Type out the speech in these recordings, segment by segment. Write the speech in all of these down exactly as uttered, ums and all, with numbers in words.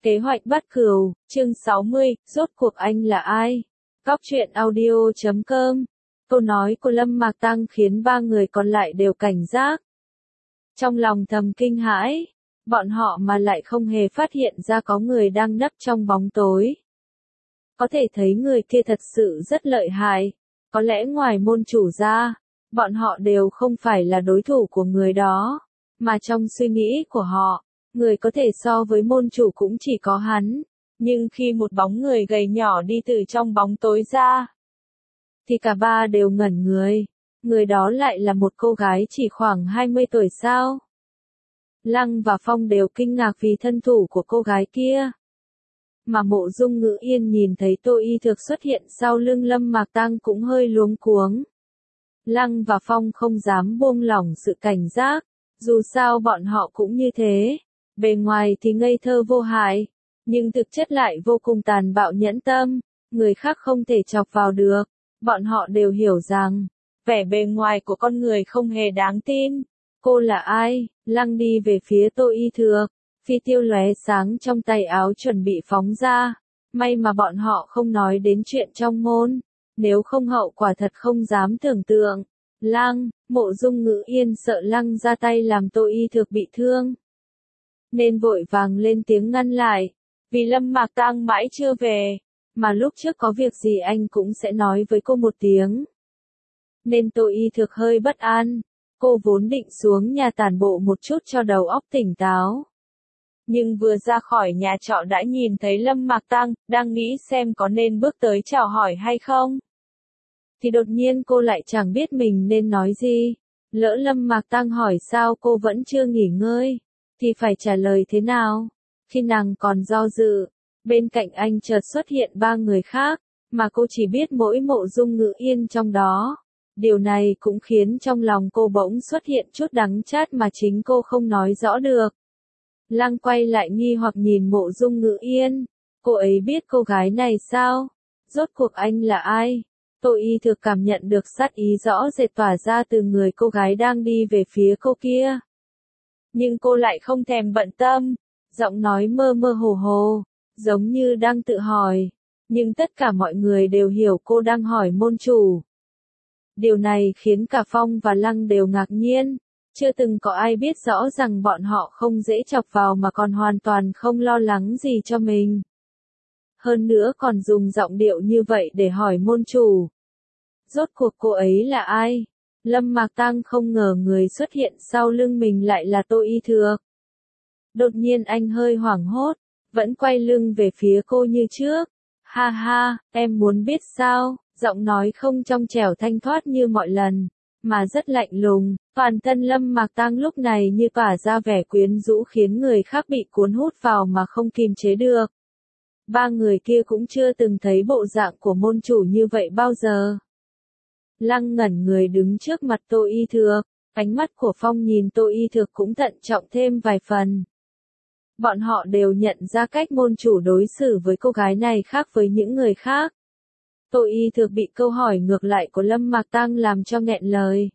Kế hoạch bắt cừu, chương sáu mươi, rốt cuộc anh là ai? Góc truyện audio chấm com. Câu nói của Lâm Mạc Tăng khiến ba người còn lại đều cảnh giác. Trong lòng thầm kinh hãi, bọn họ mà lại không hề phát hiện ra có người đang nấp trong bóng tối. Có thể thấy người kia thật sự rất lợi hại, có lẽ ngoài môn chủ ra, bọn họ đều không phải là đối thủ của người đó, mà trong suy nghĩ của họ, người có thể so với môn chủ cũng chỉ có hắn. Nhưng khi một bóng người gầy nhỏ đi từ trong bóng tối ra, thì cả ba đều ngẩn người. Người đó lại là một cô gái chỉ khoảng hai mươi tuổi sao? Lăng và Phong đều kinh ngạc vì thân thủ của cô gái kia. Mà Mộ Dung Ngữ Yên nhìn thấy Tô Y Thược xuất hiện sau lưng Lâm Mạc Tăng cũng hơi luống cuống. Lăng và Phong không dám buông lỏng sự cảnh giác, dù sao bọn họ cũng như thế. Bề ngoài thì ngây thơ vô hại, nhưng thực chất lại vô cùng tàn bạo nhẫn tâm, người khác không thể chọc vào được. Bọn họ đều hiểu rằng, vẻ bề ngoài của con người không hề đáng tin. Cô là ai? Lăng đi về phía Tô Y Thược, phi tiêu lóe sáng trong tay áo chuẩn bị phóng ra. May mà bọn họ không nói đến chuyện trong môn, nếu không hậu quả thật không dám tưởng tượng. Lăng, Mộ Dung Ngữ Yên sợ Lăng ra tay làm Tô Y Thược bị thương, nên vội vàng lên tiếng ngăn lại, vì Lâm Mạc Tăng mãi chưa về, mà lúc trước có việc gì anh cũng sẽ nói với cô một tiếng. Nên Tô Y Thược hơi bất an, cô vốn định xuống nhà tản bộ một chút cho đầu óc tỉnh táo. Nhưng vừa ra khỏi nhà trọ đã nhìn thấy Lâm Mạc Tăng, đang nghĩ xem có nên bước tới chào hỏi hay không. Thì đột nhiên cô lại chẳng biết mình nên nói gì, lỡ Lâm Mạc Tăng hỏi sao cô vẫn chưa nghỉ ngơi, thì phải trả lời thế nào? Khi nàng còn do dự, bên cạnh anh chợt xuất hiện ba người khác, mà cô chỉ biết mỗi Mộ Dung Ngữ Yên trong đó. Điều này cũng khiến trong lòng cô bỗng xuất hiện chút đắng chát mà chính cô không nói rõ được. Lăng quay lại nghi hoặc nhìn Mộ Dung Ngữ Yên, cô ấy biết cô gái này sao? Rốt cuộc anh là ai? Tô Y Thược cảm nhận được sát ý rõ rệt tỏa ra từ người cô gái đang đi về phía cô kia. Nhưng cô lại không thèm bận tâm, giọng nói mơ mơ hồ hồ, giống như đang tự hỏi, nhưng tất cả mọi người đều hiểu cô đang hỏi môn chủ. Điều này khiến cả Phong và Lăng đều ngạc nhiên, chưa từng có ai biết rõ rằng bọn họ không dễ chọc vào mà còn hoàn toàn không lo lắng gì cho mình. Hơn nữa còn dùng giọng điệu như vậy để hỏi môn chủ. Rốt cuộc cô ấy là ai? Lâm Mạc Tăng không ngờ người xuất hiện sau lưng mình lại là Tô Y Thược. Đột nhiên anh hơi hoảng hốt, vẫn quay lưng về phía cô như trước. Ha ha, em muốn biết sao? Giọng nói không trong trẻo thanh thoát như mọi lần, mà rất lạnh lùng. Toàn thân Lâm Mạc Tăng lúc này như tỏa ra vẻ quyến rũ khiến người khác bị cuốn hút vào mà không kìm chế được. Ba người kia cũng chưa từng thấy bộ dạng của môn chủ như vậy bao giờ. Lăng ngẩn người đứng trước mặt Tô Y Thược, ánh mắt của Phong nhìn Tô Y Thược cũng thận trọng thêm vài phần. Bọn họ đều nhận ra cách môn chủ đối xử với cô gái này khác với những người khác. Tô Y Thược bị câu hỏi ngược lại của Lâm Mạc Tăng làm cho nghẹn lời.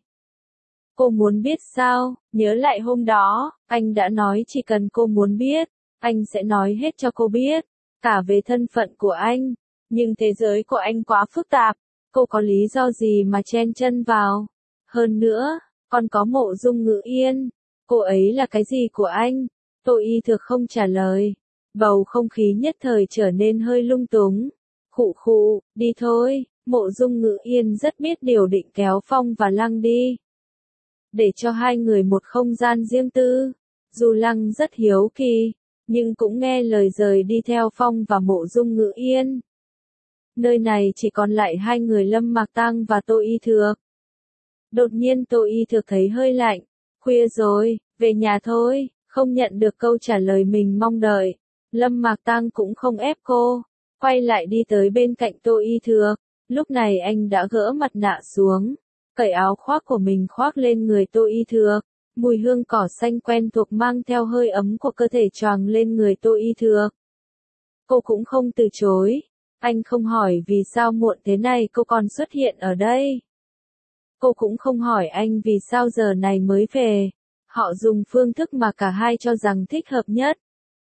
Cô muốn biết sao? Nhớ lại hôm đó, anh đã nói chỉ cần cô muốn biết, anh sẽ nói hết cho cô biết, cả về thân phận của anh. Nhưng thế giới của anh quá phức tạp, cô có lý do gì mà chen chân vào? Hơn nữa, còn có Mộ Dung Ngữ Yên, cô ấy là cái gì của anh? Tô Y Thược không trả lời, bầu không khí nhất thời trở nên hơi lung túng. Khụ khụ, đi thôi. Mộ Dung Ngữ Yên rất biết điều định kéo Phong và Lăng đi, để cho hai người một không gian riêng tư. Dù Lăng rất hiếu kỳ, nhưng cũng nghe lời rời đi theo Phong và Mộ Dung Ngữ Yên. Nơi này chỉ còn lại hai người Lâm Mạc Tăng và Tô Y Thược. Đột nhiên Tô Y Thược thấy hơi lạnh, khuya rồi, về nhà thôi. Không nhận được câu trả lời mình mong đợi, Lâm Mạc Tăng cũng không ép cô, quay lại đi tới bên cạnh Tô Y Thược. Lúc này anh đã gỡ mặt nạ xuống, cởi áo khoác của mình khoác lên người Tô Y Thược. Mùi hương cỏ xanh quen thuộc mang theo hơi ấm của cơ thể choàng lên người Tô Y Thược. Cô cũng không từ chối. Anh không hỏi vì sao muộn thế này cô còn xuất hiện ở đây. Cô cũng không hỏi anh vì sao giờ này mới về. Họ dùng phương thức mà cả hai cho rằng thích hợp nhất.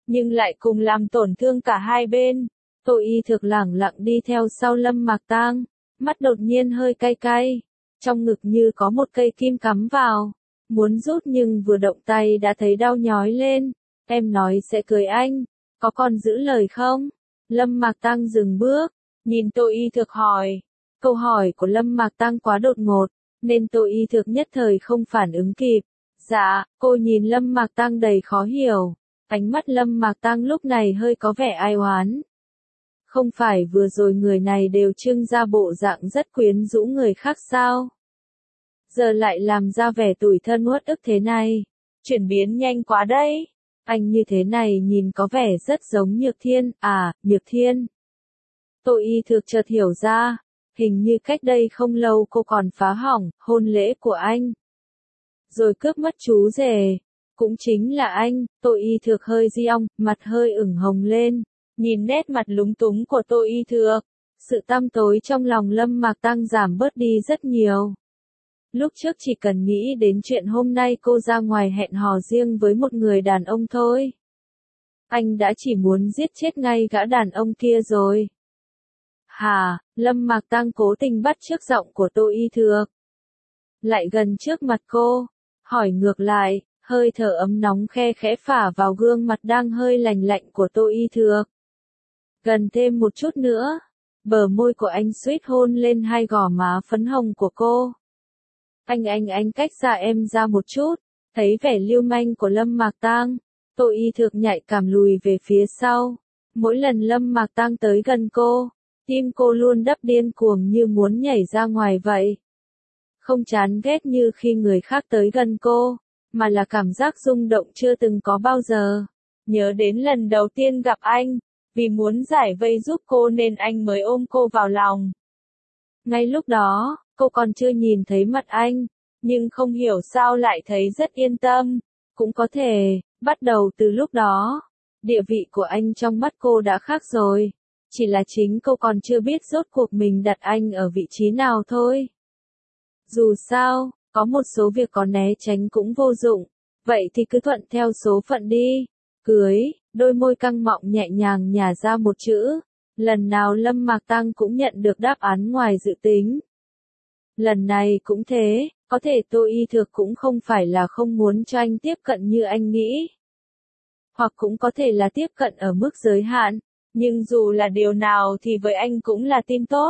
nhưng lại cùng làm tổn thương cả hai bên. Tô Y Thực lẳng lặng đi theo sau Lâm Mạc Tang, mắt đột nhiên hơi cay cay, trong ngực như có một cây kim cắm vào, muốn rút nhưng vừa động tay đã thấy đau nhói lên. Em nói sẽ cưới anh, có còn giữ lời không? Lâm Mạc Tang dừng bước, nhìn Tô Y Thực hỏi. Câu hỏi của Lâm Mạc Tang quá đột ngột, nên Tô Y Thực nhất thời không phản ứng kịp. Dạ, cô nhìn Lâm Mạc Tang đầy khó hiểu, ánh mắt Lâm Mạc Tang lúc này hơi có vẻ ai oán. Không phải vừa rồi người này đều trưng ra bộ dạng rất quyến rũ người khác sao? Giờ lại làm ra vẻ tủi thân uất ức thế này, chuyển biến nhanh quá đấy. Anh như thế này nhìn có vẻ rất giống Nhược Thiên, à, Nhược Thiên. Tô Y Thực chợt hiểu ra, hình như cách đây không lâu cô còn phá hỏng hôn lễ của anh. Rồi cướp mất chú rể, cũng chính là anh. Tô Y Thực hơi giong, mặt hơi ửng hồng lên, nhìn nét mặt lúng túng của Tô Y Thực, sự tăm tối trong lòng Lâm Mạc Tang giảm bớt đi rất nhiều. Lúc trước chỉ cần nghĩ đến chuyện hôm nay cô ra ngoài hẹn hò riêng với một người đàn ông thôi, anh đã chỉ muốn giết chết ngay gã đàn ông kia rồi. Hà, Lâm Mạc Tang cố tình bắt chước giọng của Tô Y Thực, lại gần trước mặt cô, hỏi ngược lại, hơi thở ấm nóng khe khẽ phả vào gương mặt đang hơi lành lạnh của Tô Y Thực. Gần thêm một chút nữa, bờ môi của anh suýt hôn lên hai gò má phấn hồng của cô. Anh anh anh cách xa em ra một chút, thấy vẻ lưu manh của Lâm Mạc Tang, Tô Y Thực nhạy cảm lùi về phía sau. Mỗi lần Lâm Mạc Tang tới gần cô, tim cô luôn đập điên cuồng như muốn nhảy ra ngoài vậy. Không chán ghét như khi người khác tới gần cô, mà là cảm giác rung động chưa từng có bao giờ. Nhớ đến lần đầu tiên gặp anh, vì muốn giải vây giúp cô nên anh mới ôm cô vào lòng. Ngay lúc đó, cô còn chưa nhìn thấy mặt anh, nhưng không hiểu sao lại thấy rất yên tâm. Cũng có thể, bắt đầu từ lúc đó, địa vị của anh trong mắt cô đã khác rồi. Chỉ là chính cô còn chưa biết rốt cuộc mình đặt anh ở vị trí nào thôi. Dù sao, có một số việc có né tránh cũng vô dụng, vậy thì cứ thuận theo số phận đi. Cưới, đôi môi căng mọng nhẹ nhàng nhả ra một chữ. Lần nào Lâm Mạc Tang cũng nhận được đáp án ngoài dự tính. Lần này cũng thế, có thể Tô Y Thực cũng không phải là không muốn cho anh tiếp cận như anh nghĩ. Hoặc cũng có thể là tiếp cận ở mức giới hạn, nhưng dù là điều nào thì với anh cũng là tin tốt.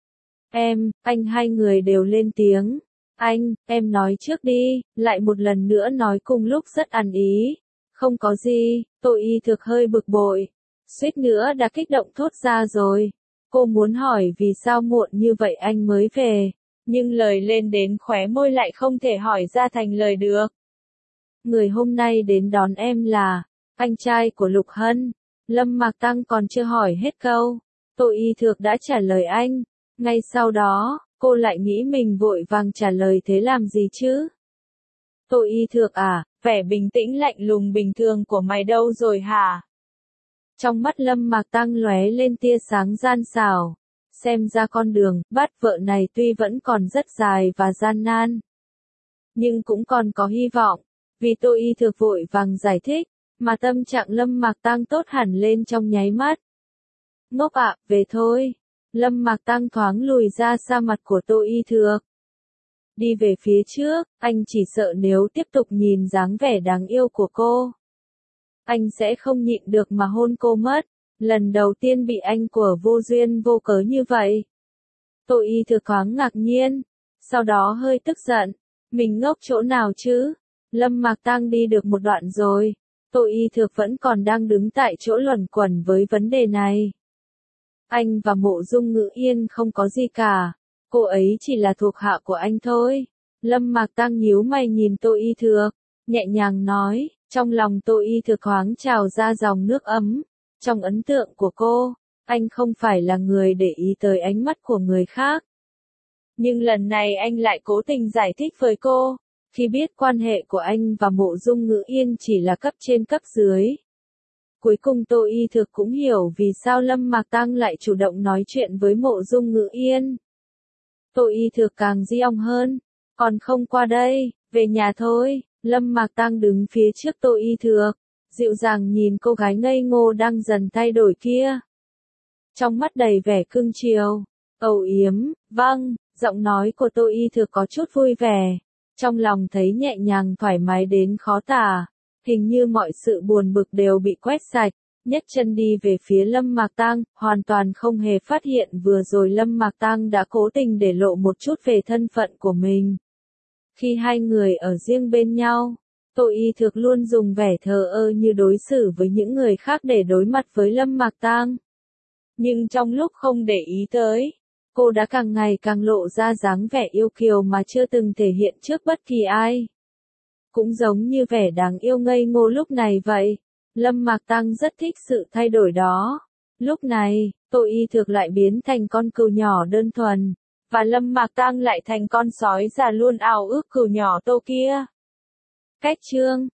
Em, anh hai người đều lên tiếng. Anh, em nói trước đi, lại một lần nữa nói cùng lúc rất ăn ý. Không có gì, Tô Y Thực hơi bực bội. Suýt nữa đã kích động thốt ra rồi. Cô muốn hỏi vì sao muộn như vậy anh mới về, nhưng lời lên đến khóe môi lại không thể hỏi ra thành lời được. Người hôm nay đến đón em là anh trai của Lục Hân. Lâm Mạc Tang còn chưa hỏi hết câu, Tô Y Thực đã trả lời anh. Ngay sau đó, cô lại nghĩ mình vội vàng trả lời thế làm gì chứ? Tô Y Thực à, vẻ bình tĩnh lạnh lùng bình thường của mày đâu rồi hả? Trong mắt Lâm Mạc Tang lóe lên tia sáng gian xảo. Xem ra con đường bắt vợ này tuy vẫn còn rất dài và gian nan, nhưng cũng còn có hy vọng. Vì Tô Y Thực vội vàng giải thích, mà tâm trạng Lâm Mạc Tang tốt hẳn lên trong nháy mắt. Ngốc ạ, về thôi. Lâm Mạc Tang thoáng lùi ra xa mặt của Tô Y Thực. Đi về phía trước, anh chỉ sợ nếu tiếp tục nhìn dáng vẻ đáng yêu của cô, anh sẽ không nhịn được mà hôn cô mất. Lần đầu tiên bị anh của vô duyên vô cớ như vậy. Tô Y Thực thoáng ngạc nhiên, sau đó hơi tức giận. Mình ngốc chỗ nào chứ? Lâm Mạc Tang đi được một đoạn rồi. Tô Y Thực vẫn còn đang đứng tại chỗ luẩn quẩn với vấn đề này. Anh và Mộ Dung Ngữ Yên không có gì cả. Cô ấy chỉ là thuộc hạ của anh thôi. Lâm Mạc Tang nhíu mày nhìn Tô Y Thực, nhẹ nhàng nói. Trong lòng Tô Y Thực thoáng trào ra dòng nước ấm. Trong ấn tượng của cô, anh không phải là người để ý tới ánh mắt của người khác. Nhưng lần này anh lại cố tình giải thích với cô, khi biết quan hệ của anh và Mộ Dung Ngữ Yên chỉ là cấp trên cấp dưới. Cuối cùng Tô Y Thực cũng hiểu vì sao Lâm Mạc Tang lại chủ động nói chuyện với Mộ Dung Ngữ Yên. Tô Y Thực càng giong hơn, còn không qua đây, về nhà thôi. Lâm Mạc Tang đứng phía trước Tô Y Thực, dịu dàng nhìn cô gái ngây ngô đang dần thay đổi kia. Trong mắt đầy vẻ cưng chiều, âu yếm, vâng, giọng nói của Tô Y Thực có chút vui vẻ, trong lòng thấy nhẹ nhàng thoải mái đến khó tả, hình như mọi sự buồn bực đều bị quét sạch, nhấc chân đi về phía Lâm Mạc Tăng, hoàn toàn không hề phát hiện vừa rồi Lâm Mạc Tăng đã cố tình để lộ một chút về thân phận của mình. Khi hai người ở riêng bên nhau, Tô Y Thực luôn dùng vẻ thờ ơ như đối xử với những người khác để đối mặt với Lâm Mạc Tăng. Nhưng trong lúc không để ý tới, cô đã càng ngày càng lộ ra dáng vẻ yêu kiều mà chưa từng thể hiện trước bất kỳ ai. Cũng giống như vẻ đáng yêu ngây ngô lúc này vậy, Lâm Mạc Tăng rất thích sự thay đổi đó. Lúc này, Tô Y Thực lại biến thành con cừu nhỏ đơn thuần, và Lâm Mạc Tăng lại thành con sói già luôn ao ước cừu nhỏ Tô kia. Cách chương